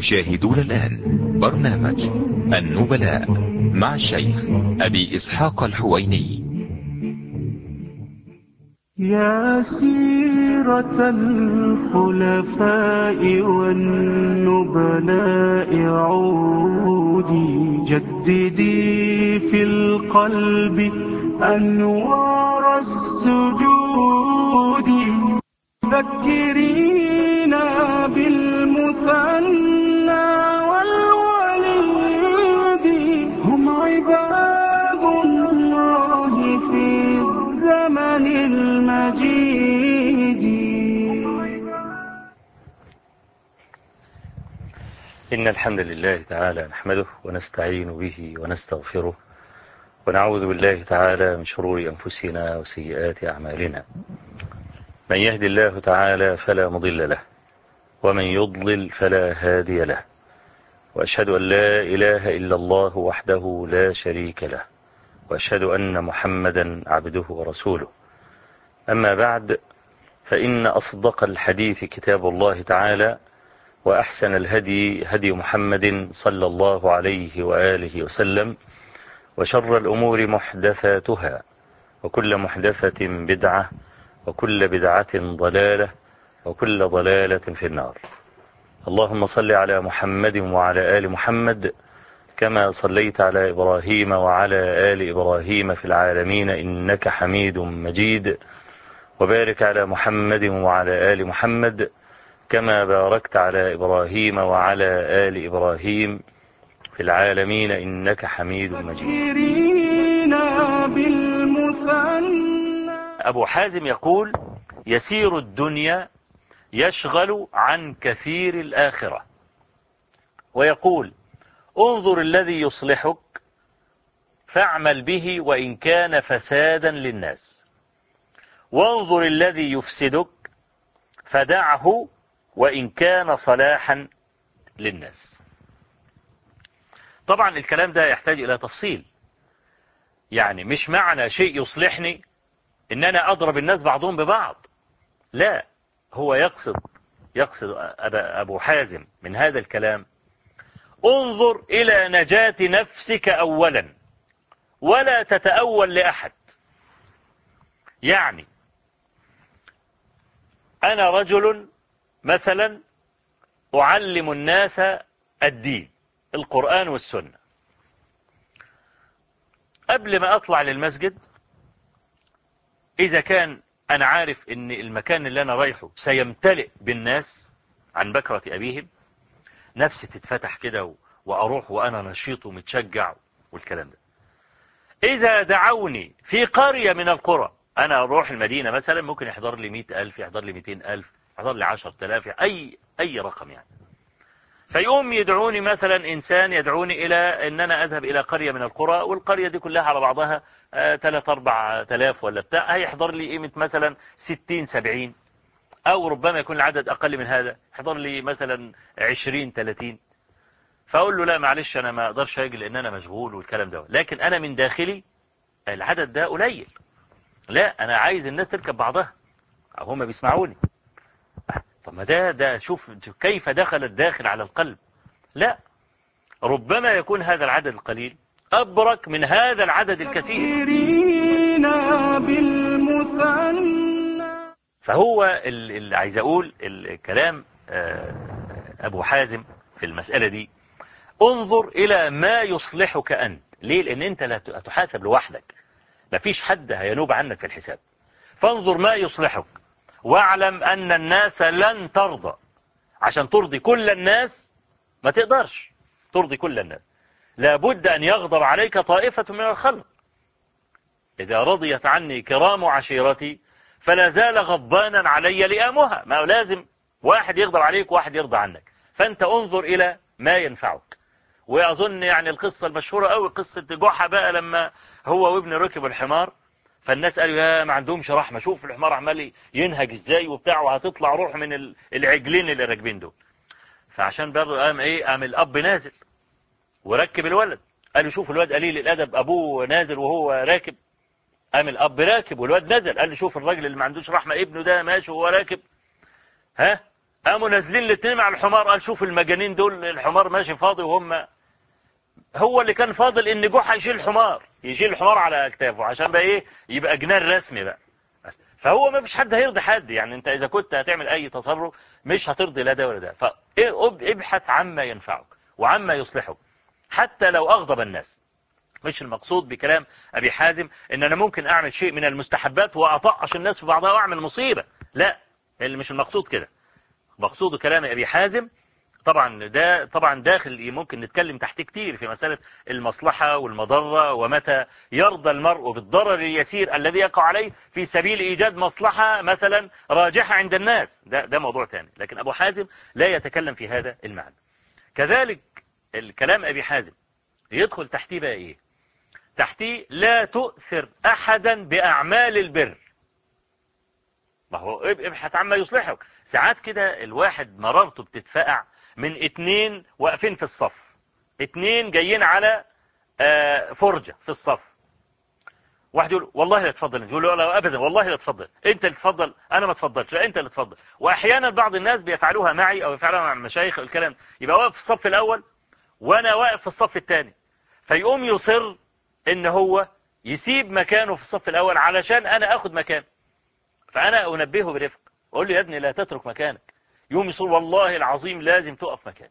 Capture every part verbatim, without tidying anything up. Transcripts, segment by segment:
تشاهدون الآن برنامج النبلاء مع الشيخ أبي إسحاق الحويني. يا سيرة الخلفاء والنبلاء عودي جددي في القلب أنوار السجود، ذكرينا بالمثنى والوليد، هم عباد الله في الزمن المجيد. إن الحمد لله تعالى نحمده ونستعين به ونستغفره، ونعوذ بالله تعالى من شرور أنفسنا وسيئات أعمالنا. من يهد الله تعالى فلا مضل له، ومن يضلل فلا هادي له، وأشهد أن لا إله إلا الله وحده لا شريك له، وأشهد أن محمدا عبده ورسوله. أما بعد، فإن أصدق الحديث كتاب الله تعالى، وأحسن الهدي هدي محمد صلى الله عليه وآله وسلم، وشر الأمور محدثاتها، وكل محدثة بدعة، وكل بدعة ضلالة، وكل ضلالة في النار. اللهم صل على محمد وعلى آل محمد كما صليت على إبراهيم وعلى آل إبراهيم في العالمين إنك حميد مجيد، وبارك على محمد وعلى آل محمد كما باركت على إبراهيم وعلى آل إبراهيم في العالمين إنك حميد مجيد. أبو حازم يقول: يسير الدنيا يشغل عن كثير الآخرة. ويقول: انظر الذي يصلحك فاعمل به وإن كان فسادا للناس، وانظر الذي يفسدك فدعه وإن كان صلاحا للناس. طبعا الكلام ده يحتاج إلى تفصيل، يعني مش معنى شيء يصلحني إن أنا أضرب الناس بعضهم ببعض، لا، هو يقصد يقصد أبو حازم من هذا الكلام: انظر إلى نجاة نفسك أولا ولا تتأول لأحد. يعني أنا رجل مثلا أعلم الناس الدين، القرآن والسنة. قبل ما أطلع للمسجد، إذا كان أنا عارف إن المكان اللي أنا رايحه سيمتلئ بالناس عن بكرة أبيهم، نفسي تتفتح كده وأروح وأنا نشيط ومتشجع والكلام ده. إذا دعوني في قرية من القرى، أنا أروح المدينة مثلا، ممكن يحضر لي مئة ألف، يحضر لي مئتين ألف، يحضر لي عشرة آلاف، أي أي رقم يعني. فيقوم يدعوني مثلا إنسان يدعوني إلى أن أنا أذهب إلى قرية من القرى، والقرية دي كلها على بعضها ثلاث أربع آلاف ولا بتاع، هيحضر لي قيمة مثلا ستين سبعين، أو ربما يكون العدد أقل من هذا، يحضر لي مثلا عشرين ثلاثين. فأقول له: لا معلش، أنا ما أقدرش أجي لأن أنا مشغول والكلام ده. لكن أنا من داخلي العدد ده قليل، لا، أنا عايز الناس تركب بعضها، أو هم بيسمعوني. طب ما ده ده شوف كيف دخل الداخل على القلب. لا، ربما يكون هذا العدد القليل أبرك من هذا العدد الكثير. فهو اللي عايز أقول الكلام أبو حازم في المسألة دي: انظر إلى ما يصلحك أنت. ليه؟ لأن أنت لا تحاسب لوحدك، مفيش حد هينوب عنك في الحساب. فانظر ما يصلحك، واعلم أن الناس لن ترضى. عشان ترضي كل الناس ما تقدرش ترضي كل الناس، لابد أن يغضب عليك طائفة من الخلق. إذا رضيت عني كرام عشيرتي فلا زال غضبانا علي لئامها. ما لازم واحد يغضب عليك وواحد يرضى عنك، فأنت انظر إلى ما ينفعك. وأظن يعني القصة المشهورة أوي قصة جحا بقى، لما هو وابن ركب الحمار، فالناس قالوا: يا ما عندهمش رحمة، شوف الحمار عمال ينهج ازاي وبتاع، وهتطلع روح من العجلين اللي راكبين دول. فعشان برضه قام ايه قام الأب نازل وركب الولد، قالوا: شوف الواد قليل الأدب، أبوه نازل وهو راكب. قام الأب راكب والواد نزل، قال له: شوف الراجل اللي ما عندوش رحمة، ابنه ده ماشي وهو راكب. ها قاموا نازلين الاثنين على الحمار، قال شوف المجانين دول، الحمار ماشي فاضي وهم، هو اللي كان فاضل ان جحا يشيل الحمار، يشيل الحمار على اكتافه عشان بقى ايه، يبقى جنان رسمي بقى. فهو ما فيش حد هيرضي حد، يعني انت اذا كنت هتعمل اي تصرف مش هترضي لا ده ولا ده، فابحث عما ينفعك وعما يصلحك حتى لو اغضب الناس. مش المقصود بكلام ابي حازم ان انا ممكن اعمل شيء من المستحبات واطقش الناس في بعضها واعمل مصيبة، لا، اللي مش المقصود كده. مقصود كلام ابي حازم طبعا ده طبعا داخل ممكن نتكلم تحت كتير في مسألة المصلحة والمضرة، ومتى يرضى المرء بالضرر اليسير الذي يقع عليه في سبيل إيجاد مصلحة مثلا راجحة عند الناس، ده ده موضوع ثاني. لكن أبو حازم لا يتكلم في هذا المعنى. كذلك الكلام أبي حازم يدخل تحتيه بقى إيه؟ تحتيه لا تؤثر أحدا بأعمال البر. ما هو ابحث عما يصلحك. ساعات كده الواحد مرارته بتتفقع من اتنين واقفين في الصف، اتنين جايين على فرجة في الصف، واحد يقول والله لا تفضل، يقول له لا ابدا والله لا تفضل، انت اللي تفضل، انا ما تفضلش، لا انت اللي تفضل. واحيانا بعض الناس بيفعلوها معي او يفعلوها مع المشايخ، الكلام يبقى واقف في الصف الاول وانا واقف في الصف الثاني، فيقوم يصر ان هو يسيب مكانه في الصف الاول علشان انا اخد مكانه. فانا انبهه برفق، اقول له يا ابني لا تترك مكانك، يوم يصير والله العظيم لازم تقف مكانك.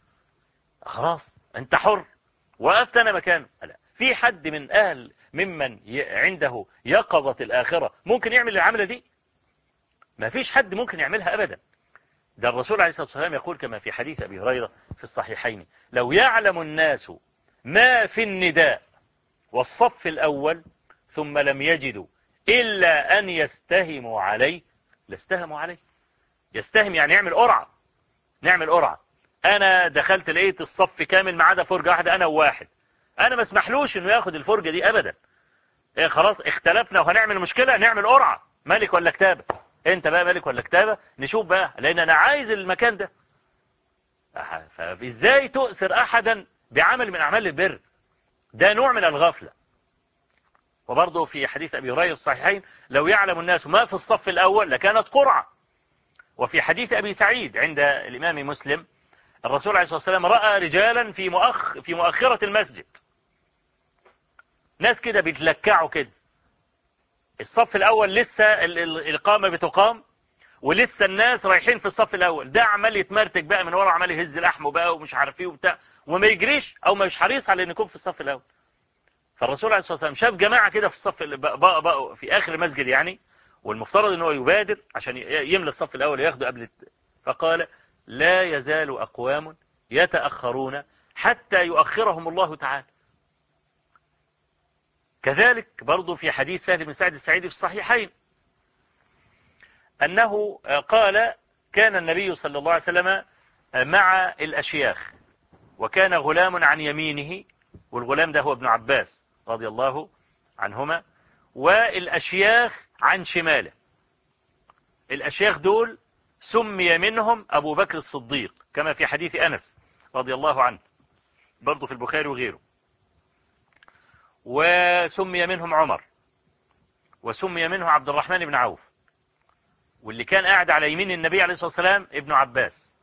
خلاص انت حر، وقفت انا مكانه. لا، في حد من اهل ممن عنده يقظة الاخرة ممكن يعمل العملة دي؟ ما فيش حد ممكن يعملها ابدا. ده الرسول عليه الصلاة والسلام يقول كما في حديث ابي هريرة في الصحيحين: لو يعلم الناس ما في النداء والصف الاول ثم لم يجدوا الا ان يستهموا عليه لاستهموا عليه. يستهم يعني يعمل قرعة، نعمل قرعة، انا دخلت لقيت الصف كامل ما عدا فرجة واحدة انا وواحد، انا ما اسمحلوش انه ياخد الفرجة دي ابدا. إيه خلاص اختلفنا وهنعمل مشكلة، نعمل قرعة، ملك ولا كتابة، انت بقى ملك ولا كتابة، نشوف بقى، لان انا عايز المكان ده. فازاي تؤثر احدا بعمل من اعمال البر؟ ده نوع من الغفلة. وبرضه في حديث ابي هريرة الصحيحين: لو يعلم الناس ما في الصف الاول لكانت قرعة. وفي حديث أبي سعيد عند الإمام مسلم: الرسول عليه الصلاة والسلام رأى رجالا في مؤخ في مؤخرة المسجد، ناس كده بيتلكعوا كده، الصف الأول لسه الإقامة بتقام ولسه الناس رايحين في الصف الأول، ده عمال يتمرتك بقى من ورا، عمال يهز لحمه بقى ومش عارف ايه وبتاع، وما يجريش أو ما مش حريص على أن يكون في الصف الأول. فالرسول عليه الصلاة والسلام شاف جماعة كده في الصف بقى بقى في آخر المسجد يعني، والمفترض أنه يبادر عشان يملى الصف الأول وياخده قبل، فقال: لا يزال أقوام يتأخرون حتى يؤخرهم الله تعالى. كذلك برضو في حديث سهل بن سعد السعيدي في الصحيحين أنه قال: كان النبي صلى الله عليه وسلم مع الأشياخ، وكان غلام عن يمينه، والغلام ده هو ابن عباس رضي الله عنهما، والأشياخ عن شماله. الأشياخ دول سمي منهم أبو بكر الصديق كما في حديث أنس رضي الله عنه برضو في البخاري وغيره، وسمي منهم عمر، وسمي منه عبد الرحمن بن عوف، واللي كان قاعد على يمين النبي عليه الصلاة والسلام ابن عباس.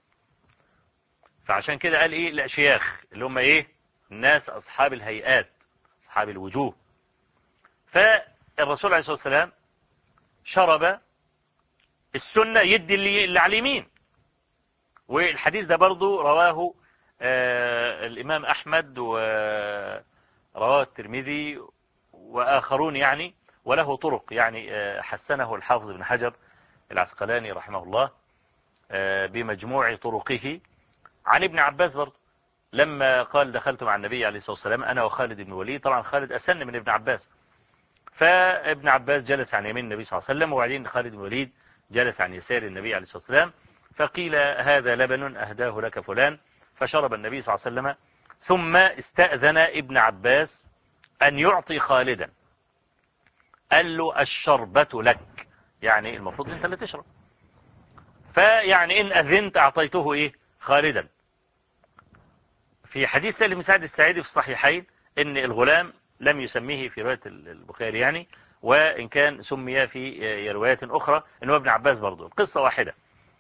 فعشان كده قال إيه الأشياخ اللي هم إيه الناس أصحاب الهيئات أصحاب الوجوه. فالرسول عليه الصلاة والسلام شرب السنة يدي اللي على اليمين، والحديث ده برضو رواه آه الإمام أحمد ورواه الترمذي وآخرون يعني، وله طرق يعني آه حسنه الحافظ بن حجر العسقلاني رحمه الله آه بمجموع طرقه عن ابن عباس برضو، لما قال: دخلت مع النبي عليه الصلاة والسلام أنا وخالد بن وليد. طبعا خالد أسن من ابن عباس، فابن عباس جلس عن يمين النبي صلى الله عليه وسلم، وبعدين خالد بن وليد جلس عن يسار النبي عليه الصلاة والسلام، فقيل: هذا لبن أهداه لك فلان. فشرب النبي صلى الله عليه وسلم، ثم استأذن ابن عباس أن يعطي خالدا، قال له: الشربة لك، يعني المفروض أنت اللي تشرب، فيعني إن أذنت أعطيته إيه خالدا. في حديث سهل بن سعد السعيدي في الصحيحين إن الغلام لم يسميه في رواية البخاري يعني، وإن كان سمي في روايات أخرى إنه ابن عباس برضو، القصة واحدة.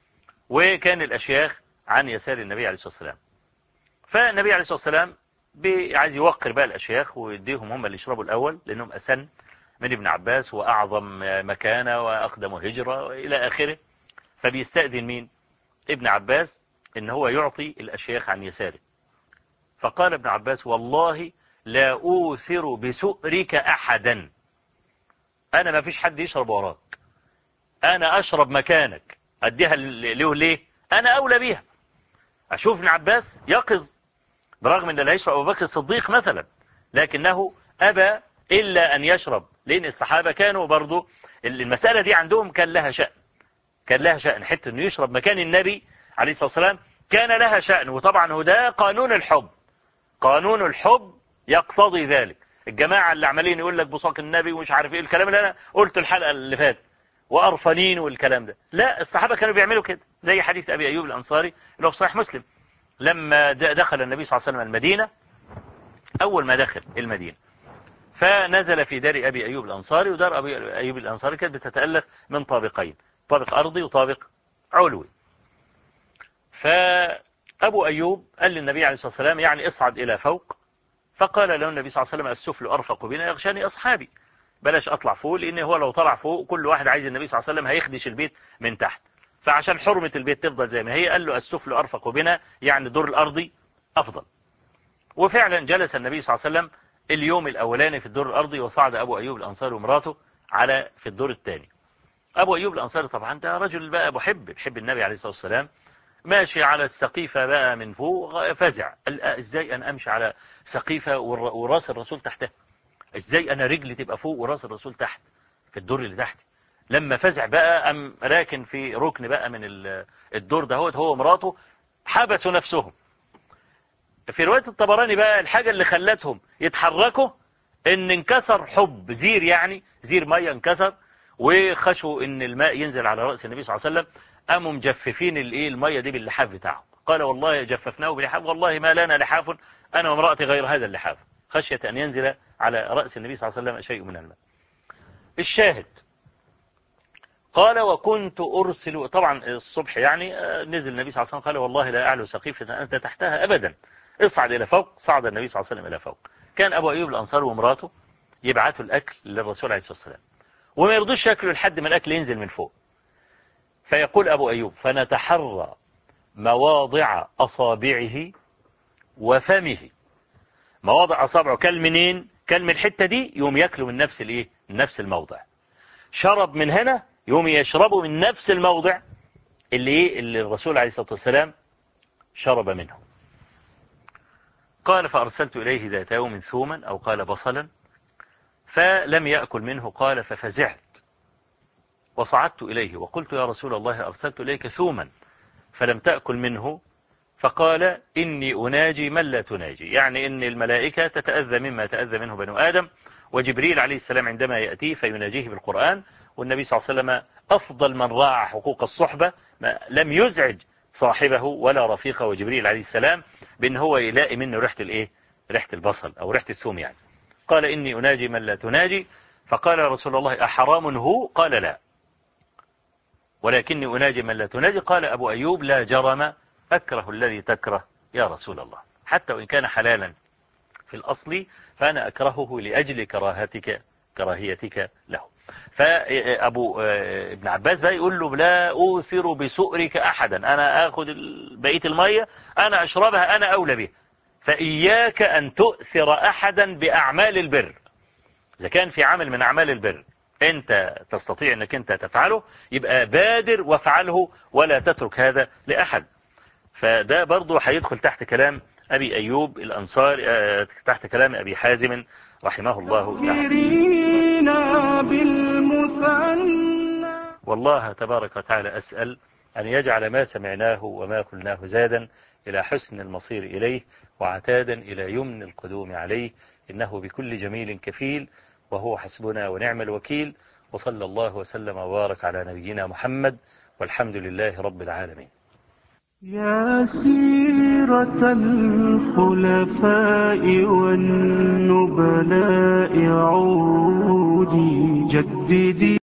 وكان الأشياخ عن يسار النبي عليه الصلاة والسلام. فالنبي عليه الصلاة والسلام عايز يوقر بقى الأشياخ ويديهم هم اللي يشربوا الأول، لأنهم أسن من ابن عباس وأعظم مكانة وأقدم هجرة إلى آخره. فبيستأذن مين؟ ابن عباس إن هو يعطي الأشياخ عن يساره. فقال ابن عباس: والله لا أوثر بسؤرك أحدا، أنا ما فيش حد يشرب وراك، أنا أشرب مكانك، أديها له ليه؟ أنا أولى بيها. أشوف ابن عباس يقظ، برغم أن لا يشرب أبو بكر الصديق مثلا، لكنه أبى إلا أن يشرب، لأن الصحابة كانوا برضو المسألة دي عندهم كان لها شأن، كان لها شأن حتى أنه يشرب مكان النبي عليه الصلاة والسلام كان لها شأن. وطبعا هو ده قانون الحب، قانون الحب يقتضي ذلك. الجماعة اللي عمالين يقول لك بصاق النبي ومش عارف ايه الكلام اللي انا قلته الحلقة اللي فاتت وأرفنين والكلام ده، لا، الصحابة كانوا بيعملوا كده، زي حديث أبي أيوب الأنصاري اللي هو في صحيح مسلم، لما دخل النبي صلى الله عليه وسلم المدينة، أول ما دخل المدينة فنزل في دار أبي أيوب الأنصاري، ودار أبي أيوب الأنصاري كانت بتتألف من طابقين، طابق أرضي وطابق علوي. فأبو أيوب قال للنبي عليه الصلاة والسلام يعني اصعد إلى فوق، فقال له النبي صلى الله عليه وسلم: السفل أرفق بنا يغشاني أصحابي، بلاش أطلع فوق، لأن هو لو طلع فوق كل واحد عايز النبي صلى الله عليه وسلم هيخدش البيت من تحت، فعشان حرمة البيت تفضل زي ما هي قال له السفل أرفق بنا، يعني الدور الأرضي أفضل. وفعلا جلس النبي صلى الله عليه وسلم اليوم الأولاني في الدور الأرضي، وصعد أبو أيوب الأنصاري ومراته على في الدور الثاني. أبو أيوب الأنصاري طبعا ده رجل بقى محب بيحب النبي عليه الصلاة والسلام، ماشي على السقيفة بقى من فوق فزع، قال ازاي انا امشي على سقيفة وراس الرسول تحتها، ازاي انا رجلي تبقى فوق وراس الرسول تحت في الدور اللي تحت. لما فزع بقى ام راكن في ركن بقى من الدور ده، هو ومراته حبسوا نفسهم. في رواية الطبراني بقى الحاجة اللي خلتهم يتحركوا ان انكسر حب زير، يعني زير مية انكسر، وخشوا ان الماء ينزل على رأس النبي صلى الله عليه وسلم، قاموا مجففين الايه الميه دي باللحاف بتاعهم. قال: والله جففناه بلحاف، والله ما لنا لحاف انا وامرأتي غير هذا اللحاف، خشية ان ينزل على رأس النبي صلى الله عليه وسلم شيء من الماء. الشاهد قال: وكنت ارسل، طبعا الصبح يعني نزل النبي صلى الله عليه وسلم قال: والله لا اعلو سقيفة انت تحتها ابدا، اصعد الى فوق. صعد النبي صلى الله عليه وسلم الى فوق. كان ابو ايوب الانصاري ومراته يبعثوا الاكل للرسول عليه الصلاة والسلام، وما يرضوش ياكلوا لحد ما الاكل ينزل من فوق. فيقول أبو أيوب: فنتحرى مواضع أصابعه وفمه، مواضع أصابعه كل منين؟ كل من الحتة دي يوم يأكلوا من نفس الإيه؟ نفس الموضع. شرب من هنا يوم يشربوا من نفس الموضع اللي إيه؟ اللي الرسول عليه الصلاة والسلام شرب منه. قال: فأرسلت إليه ذات يوم ثوما أو قال بصلا فلم يأكل منه. قال: ففزعت وصعدت إليه وقلت: يا رسول الله أرسلت إليك ثوما فلم تأكل منه. فقال: إني أناجي من لا تناجي، يعني إن الملائكة تتأذى مما تأذى منه بنو آدم، وجبريل عليه السلام عندما يأتيه فيناجيه بالقرآن، والنبي صلى الله عليه وسلم أفضل من راعى حقوق الصحبة، لم يزعج صاحبه ولا رفيقه وجبريل عليه السلام بأن هو يلاقي منه ريحة الإيه؟ ريحة البصل أو ريحة الثوم يعني. قال: إني أناجي من لا تناجي. فقال: يا رسول الله أحرام هو؟ قال: لا، ولكني أناجي من لا تناجي. قال أبو أيوب: لا جرم أكره الذي تكره يا رسول الله، حتى وإن كان حلالا في الأصل فأنا أكرهه لأجل كراهتك كراهيتك له. فأبو ابن عباس بقى يقول له: لا أوثر بسؤرك أحدا، أنا أخذ بقية المية أنا أشربها، أنا أولى بها، فإياك أن تؤثر أحدا بأعمال البر. إذا كان في عمل من أعمال البر أنت تستطيع أنك أنت تفعله، يبقى بادر وافعله ولا تترك هذا لأحد. فده برضو هيدخل تحت كلام أبي أيوب الأنصاري، تحت كلام أبي حازم رحمه الله تعالى. والله تبارك وتعالى أسأل أن يجعل ما سمعناه وما قلناه زادا إلى حسن المصير إليه، وعتادا إلى يمن القدوم عليه، إنه بكل جميل كفيل، وهو حسبنا ونعم الوكيل. وصلى الله وسلم وبارك على نبينا محمد، والحمد لله رب العالمين. يا سيرة الخلفاء والنبلاء عودي جددي